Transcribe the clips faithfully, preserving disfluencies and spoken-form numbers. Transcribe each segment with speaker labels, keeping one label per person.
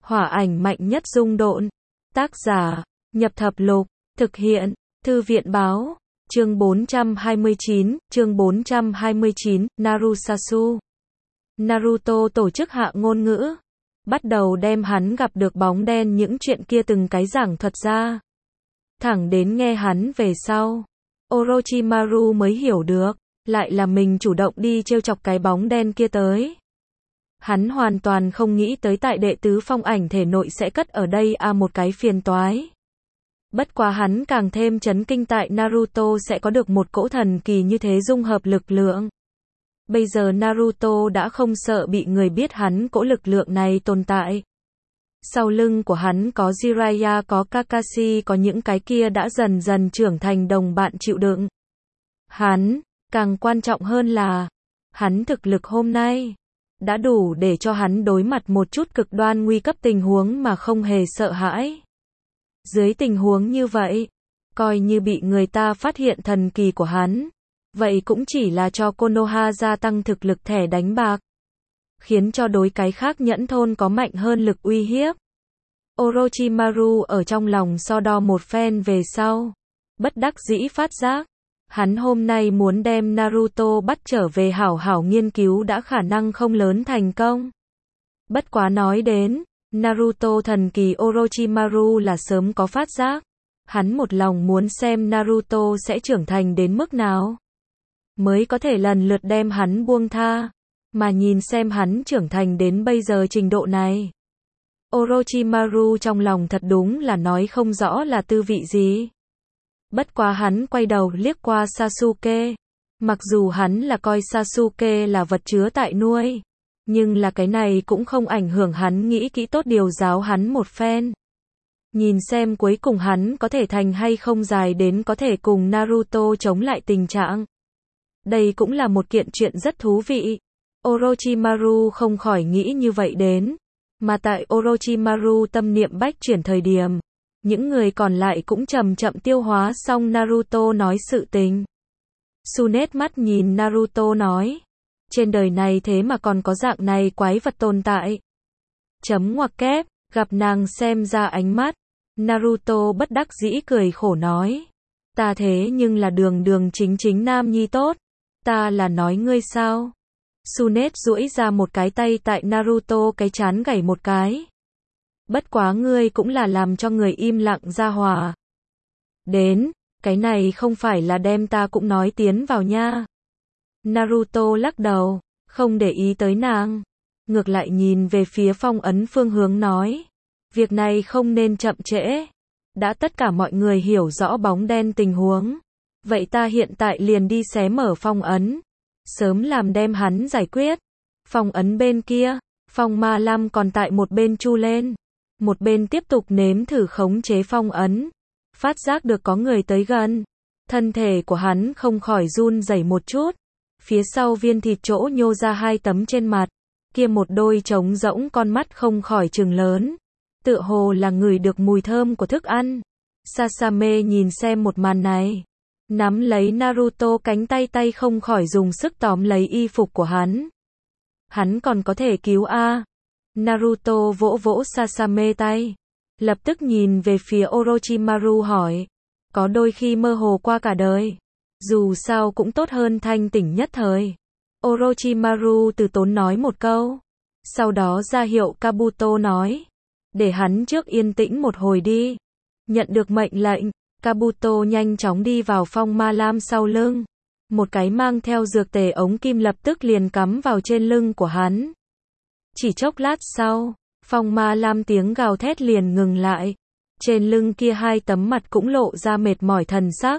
Speaker 1: Hỏa ảnh mạnh nhất dung độn. Tác giả, Nhập Thập Lục. Thực hiện, Thư viện báo. Chương bốn trăm hai mươi chín, chương bốn trăm hai mươi chín, Narusasu. Naruto tổ chức hạ ngôn ngữ. Bắt đầu đem hắn gặp được bóng đen những chuyện kia từng cái giảng thuật ra. Thẳng đến nghe hắn về sau. Orochimaru mới hiểu được, lại là mình chủ động đi trêu chọc cái bóng đen kia tới. Hắn hoàn toàn không nghĩ tới tại đệ tứ phong ảnh thể nội sẽ cất ở đây à một cái phiền toái. Bất quá hắn càng thêm chấn kinh tại Naruto sẽ có được một cỗ thần kỳ như thế dung hợp lực lượng. Bây giờ Naruto đã không sợ bị người biết hắn cỗ lực lượng này tồn tại. Sau lưng của hắn có Jiraiya, có Kakashi, có những cái kia đã dần dần trưởng thành đồng bạn chịu đựng. Hắn, càng quan trọng hơn là, hắn thực lực hôm nay đã đủ để cho hắn đối mặt một chút cực đoan nguy cấp tình huống mà không hề sợ hãi. Dưới tình huống như vậy, coi như bị người ta phát hiện thần kỳ của hắn, vậy cũng chỉ là cho Konoha gia tăng thực lực thẻ đánh bạc, khiến cho đối cái khác nhẫn thôn có mạnh hơn lực uy hiếp. Orochimaru ở trong lòng so đo một phen về sau, bất đắc dĩ phát giác, hắn hôm nay muốn đem Naruto bắt trở về hảo hảo nghiên cứu đã khả năng không lớn thành công. Bất quá nói đến Naruto thần kỳ, Orochimaru là sớm có phát giác. Hắn một lòng muốn xem Naruto sẽ trưởng thành đến mức nào, mới có thể lần lượt đem hắn buông tha. Mà nhìn xem hắn trưởng thành đến bây giờ trình độ này, Orochimaru trong lòng thật đúng là nói không rõ là tư vị gì. Bất quá hắn quay đầu liếc qua Sasuke. Mặc dù hắn là coi Sasuke là vật chứa tại nuôi, nhưng là cái này cũng không ảnh hưởng hắn nghĩ kỹ tốt điều giáo hắn một phen. Nhìn xem cuối cùng hắn có thể thành hay không dài đến có thể cùng Naruto chống lại tình trạng. Đây cũng là một kiện chuyện rất thú vị. Orochimaru không khỏi nghĩ như vậy đến. Mà tại Orochimaru tâm niệm bách chuyển thời điểm, những người còn lại cũng chậm chậm tiêu hóa xong Naruto nói sự tình. Tsunade mắt nhìn Naruto nói, trên đời này thế mà còn có dạng này quái vật tồn tại. Chấm ngoặc kép, gặp nàng xem ra ánh mắt, Naruto bất đắc dĩ cười khổ nói, ta thế nhưng là đường đường chính chính nam nhi tốt, ta là nói ngươi sao? Tsunade duỗi ra một cái tay tại Naruto cái trán gảy một cái. Bất quá ngươi cũng là làm cho người im lặng ra hỏa. Đến, cái này không phải là đem ta cũng nói tiến vào nha. Naruto lắc đầu, không để ý tới nàng. Ngược lại nhìn về phía phong ấn phương hướng nói, việc này không nên chậm trễ. Đã tất cả mọi người hiểu rõ bóng đen tình huống, vậy ta hiện tại liền đi xé mở phong ấn, sớm làm đem hắn giải quyết. Phong ấn bên kia, Phong Ma Lam còn tại một bên chu lên, một bên tiếp tục nếm thử khống chế phong ấn. Phát giác được có người tới gần, thân thể của hắn không khỏi run rẩy một chút. Phía sau viên thịt chỗ nhô ra hai tấm trên mặt, kia một đôi trống rỗng con mắt không khỏi trừng lớn, tựa hồ là ngửi được mùi thơm của thức ăn. Sasame nhìn xem một màn này, nắm lấy Naruto cánh tay, tay không khỏi dùng sức tóm lấy y phục của hắn. Hắn còn có thể cứu a? Naruto vỗ vỗ Sasame tay, lập tức nhìn về phía Orochimaru hỏi, có đôi khi mơ hồ qua cả đời, dù sao cũng tốt hơn thanh tỉnh nhất thời. Orochimaru từ tốn nói một câu, sau đó ra hiệu Kabuto nói, để hắn trước yên tĩnh một hồi đi. Nhận được mệnh lệnh, Kabuto nhanh chóng đi vào Phong Ma Lam sau lưng. Một cái mang theo dược tề ống kim lập tức liền cắm vào trên lưng của hắn. Chỉ chốc lát sau, Phong Ma Lam tiếng gào thét liền ngừng lại. Trên lưng kia hai tấm mặt cũng lộ ra mệt mỏi thần sắc.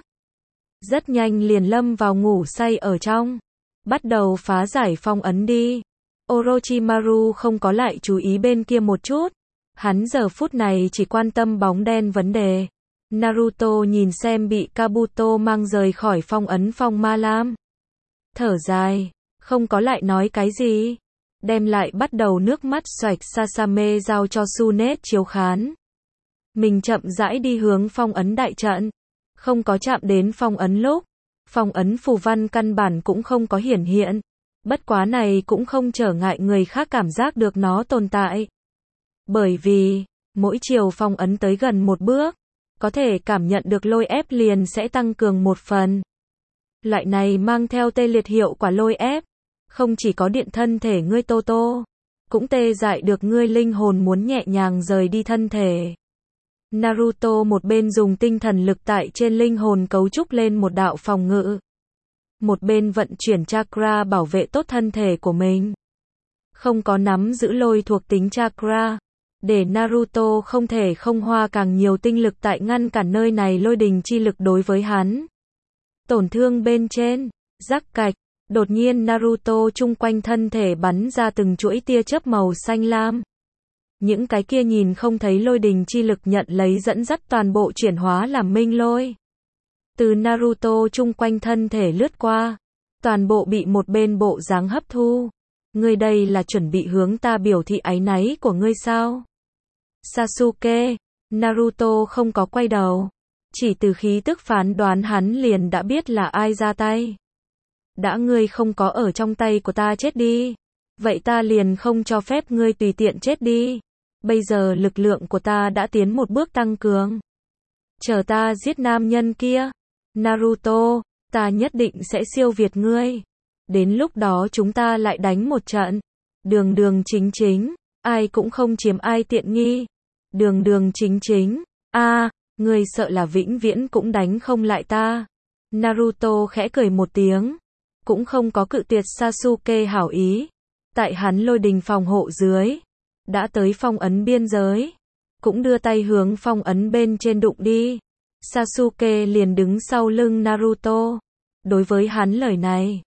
Speaker 1: Rất nhanh liền lâm vào ngủ say ở trong. Bắt đầu phá giải phong ấn đi. Orochimaru không có lại chú ý bên kia một chút. Hắn giờ phút này chỉ quan tâm bóng đen vấn đề. Naruto nhìn xem bị Kabuto mang rời khỏi phong ấn Phong Ma Lam, thở dài, không có lại nói cái gì. Đem lại bắt đầu nước mắt xoạch Sasame giao cho Tsunade chiếu khán. Mình chậm rãi đi hướng phong ấn đại trận. Không có chạm đến phong ấn lúc, phong ấn phù văn căn bản cũng không có hiển hiện. Bất quá này cũng không trở ngại người khác cảm giác được nó tồn tại. Bởi vì, mỗi chiều phong ấn tới gần một bước, có thể cảm nhận được lôi ép liền sẽ tăng cường một phần. Loại này mang theo tê liệt hiệu quả lôi ép, không chỉ có điện thân thể ngươi Tô Tô, cũng tê dại được ngươi linh hồn muốn nhẹ nhàng rời đi thân thể. Naruto một bên dùng tinh thần lực tại trên linh hồn cấu trúc lên một đạo phòng ngự, một bên vận chuyển chakra bảo vệ tốt thân thể của mình. Không có nắm giữ lôi thuộc tính chakra, để Naruto không thể không hoa càng nhiều tinh lực tại ngăn cản nơi này lôi đình chi lực đối với hắn. Tổn thương bên trên, rắc cạch, đột nhiên Naruto chung quanh thân thể bắn ra từng chuỗi tia chớp màu xanh lam. Những cái kia nhìn không thấy lôi đình chi lực nhận lấy dẫn dắt toàn bộ chuyển hóa làm minh lôi. Từ Naruto chung quanh thân thể lướt qua, toàn bộ bị một bên bộ dáng hấp thu. Ngươi đây là chuẩn bị hướng ta biểu thị áy náy của ngươi sao? Sasuke, Naruto không có quay đầu. Chỉ từ khí tức phán đoán hắn liền đã biết là ai ra tay. Đã ngươi không có ở trong tay của ta chết đi. Vậy ta liền không cho phép ngươi tùy tiện chết đi. Bây giờ lực lượng của ta đã tiến một bước tăng cường. Chờ ta giết nam nhân kia. Naruto, ta nhất định sẽ siêu việt ngươi. Đến lúc đó chúng ta lại đánh một trận. Đường đường chính chính, ai cũng không chiếm ai tiện nghi. Đường đường chính chính, a à, ngươi sợ là vĩnh viễn cũng đánh không lại ta. Naruto khẽ cười một tiếng, cũng không có cự tuyệt Sasuke hảo ý. Tại hắn lôi đình phòng hộ dưới, đã tới phong ấn biên giới, cũng đưa tay hướng phong ấn bên trên đụng đi. Sasuke liền đứng sau lưng Naruto. Đối với hắn lời này,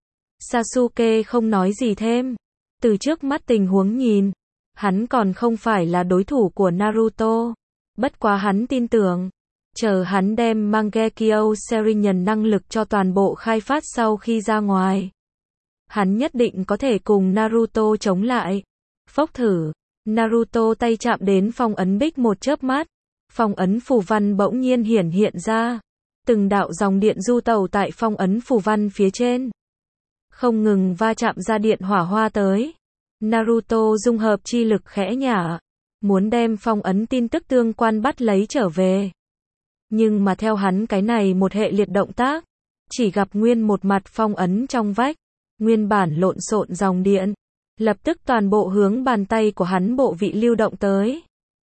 Speaker 1: Sasuke không nói gì thêm. Từ trước mắt tình huống nhìn, hắn còn không phải là đối thủ của Naruto. Bất quá hắn tin tưởng, chờ hắn đem Mangekyo Sharingan năng lực cho toàn bộ khai phát sau khi ra ngoài, hắn nhất định có thể cùng Naruto chống lại. Phốc thử, Naruto tay chạm đến phong ấn bích một chớp mắt, phong ấn phù văn bỗng nhiên hiển hiện ra, từng đạo dòng điện du tẩu tại phong ấn phù văn phía trên, không ngừng va chạm ra điện hỏa hoa tới. Naruto dung hợp chi lực khẽ nhả, muốn đem phong ấn tin tức tương quan bắt lấy trở về. Nhưng mà theo hắn cái này một hệ liệt động tác, chỉ gặp nguyên một mặt phong ấn trong vách, nguyên bản lộn xộn dòng điện, lập tức toàn bộ hướng bàn tay của hắn bộ vị lưu động tới.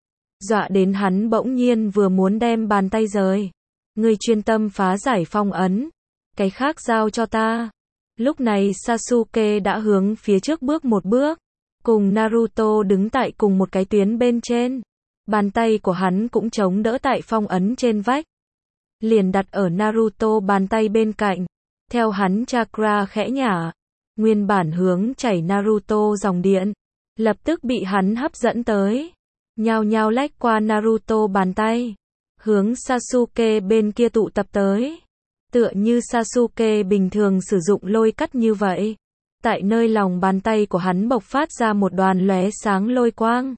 Speaker 1: Dọa đến hắn bỗng nhiên vừa muốn đem bàn tay rời. Ngươi chuyên tâm phá giải phong ấn, cái khác giao cho ta. Lúc này Sasuke đã hướng phía trước bước một bước, cùng Naruto đứng tại cùng một cái tuyến bên trên. Bàn tay của hắn cũng chống đỡ tại phong ấn trên vách, liền đặt ở Naruto bàn tay bên cạnh. Theo hắn chakra khẽ nhả, nguyên bản hướng chảy Naruto dòng điện, lập tức bị hắn hấp dẫn tới, nhao nhao lách qua Naruto bàn tay, hướng Sasuke bên kia tụ tập tới. Tựa như Sasuke bình thường sử dụng lôi cắt như vậy. Tại nơi lòng bàn tay của hắn bộc phát ra một đoàn lóe sáng lôi quang,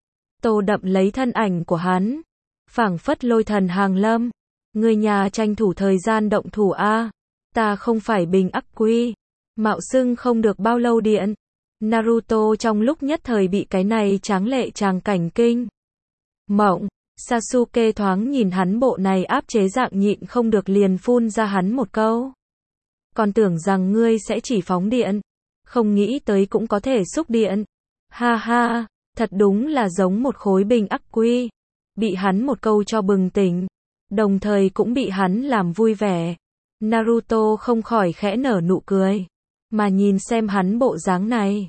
Speaker 1: tô đậm lấy thân ảnh của hắn, phảng phất lôi thần hàng lâm. Người nhà tranh thủ thời gian động thủ a, ta không phải bình ắc quy, mạo xưng không được bao lâu điện. Naruto trong lúc nhất thời bị cái này tráng lệ tràng cảnh kinh mộng. Sasuke thoáng nhìn hắn bộ này áp chế dạng nhịn không được liền phun ra hắn một câu. Còn tưởng rằng ngươi sẽ chỉ phóng điện, không nghĩ tới cũng có thể xúc điện. Ha ha, thật đúng là giống một khối bình ắc quy. Bị hắn một câu cho bừng tỉnh, đồng thời cũng bị hắn làm vui vẻ. Naruto không khỏi khẽ nở nụ cười, mà nhìn xem hắn bộ dáng này,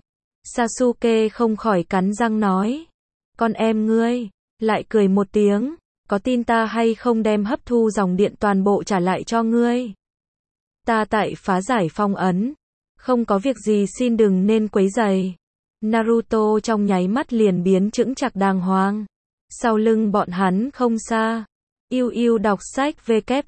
Speaker 1: Sasuke không khỏi cắn răng nói, con em ngươi, lại cười một tiếng, có tin ta hay không đem hấp thu dòng điện toàn bộ trả lại cho ngươi. Ta tại phá giải phong ấn, không có việc gì xin đừng nên quấy rầy. Naruto trong nháy mắt liền biến chững chạc đàng hoàng. Sau lưng bọn hắn không xa, yêu yêu đọc sách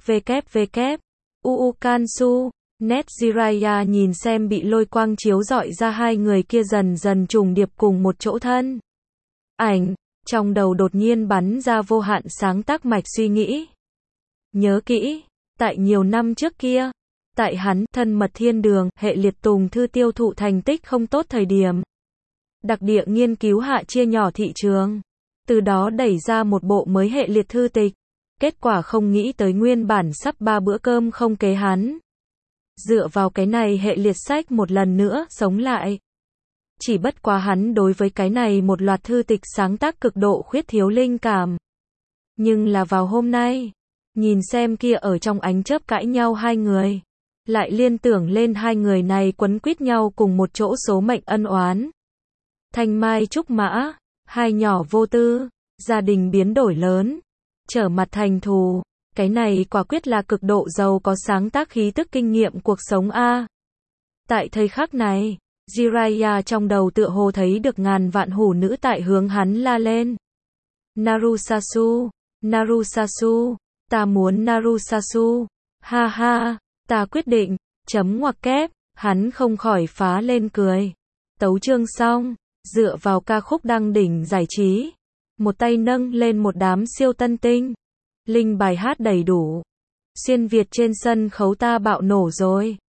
Speaker 1: www. Uukansu, Net Jiraiya nhìn xem bị lôi quang chiếu rọi ra hai người kia dần dần trùng điệp cùng một chỗ thân ảnh, trong đầu đột nhiên bắn ra vô hạn sáng tác mạch suy nghĩ. Nhớ kỹ, tại nhiều năm trước kia, tại hắn thân mật thiên đường, hệ liệt tùng thư tiêu thụ thành tích không tốt thời điểm, đặc địa nghiên cứu hạ chia nhỏ thị trường, từ đó đẩy ra một bộ mới hệ liệt thư tịch. Kết quả không nghĩ tới nguyên bản sắp ba bữa cơm không kế hắn. Dựa vào cái này hệ liệt sách một lần nữa sống lại. Chỉ bất quá hắn đối với cái này một loạt thư tịch sáng tác cực độ khuyết thiếu linh cảm. Nhưng là vào hôm nay, nhìn xem kia ở trong ánh chớp cãi nhau hai người, lại liên tưởng lên hai người này quấn quýt nhau cùng một chỗ số mệnh ân oán. Thanh mai trúc mã, hai nhỏ vô tư, gia đình biến đổi lớn, trở mặt thành thù, cái này quả quyết là cực độ giàu có sáng tác khí tức kinh nghiệm cuộc sống a. Tại thời khắc này, Jiraiya trong đầu tựa hồ thấy được ngàn vạn hủ nữ tại hướng hắn la lên. Narusasu, Narusasu, ta muốn Narusasu, ha ha, ta quyết định, chấm ngoặc kép, hắn không khỏi phá lên cười. Tấu chương xong, dựa vào ca khúc đăng đỉnh giải trí, một tay nâng lên một đám siêu tân tinh, linh bài hát đầy đủ, xuyên Việt trên sân khấu ta bạo nổ rồi.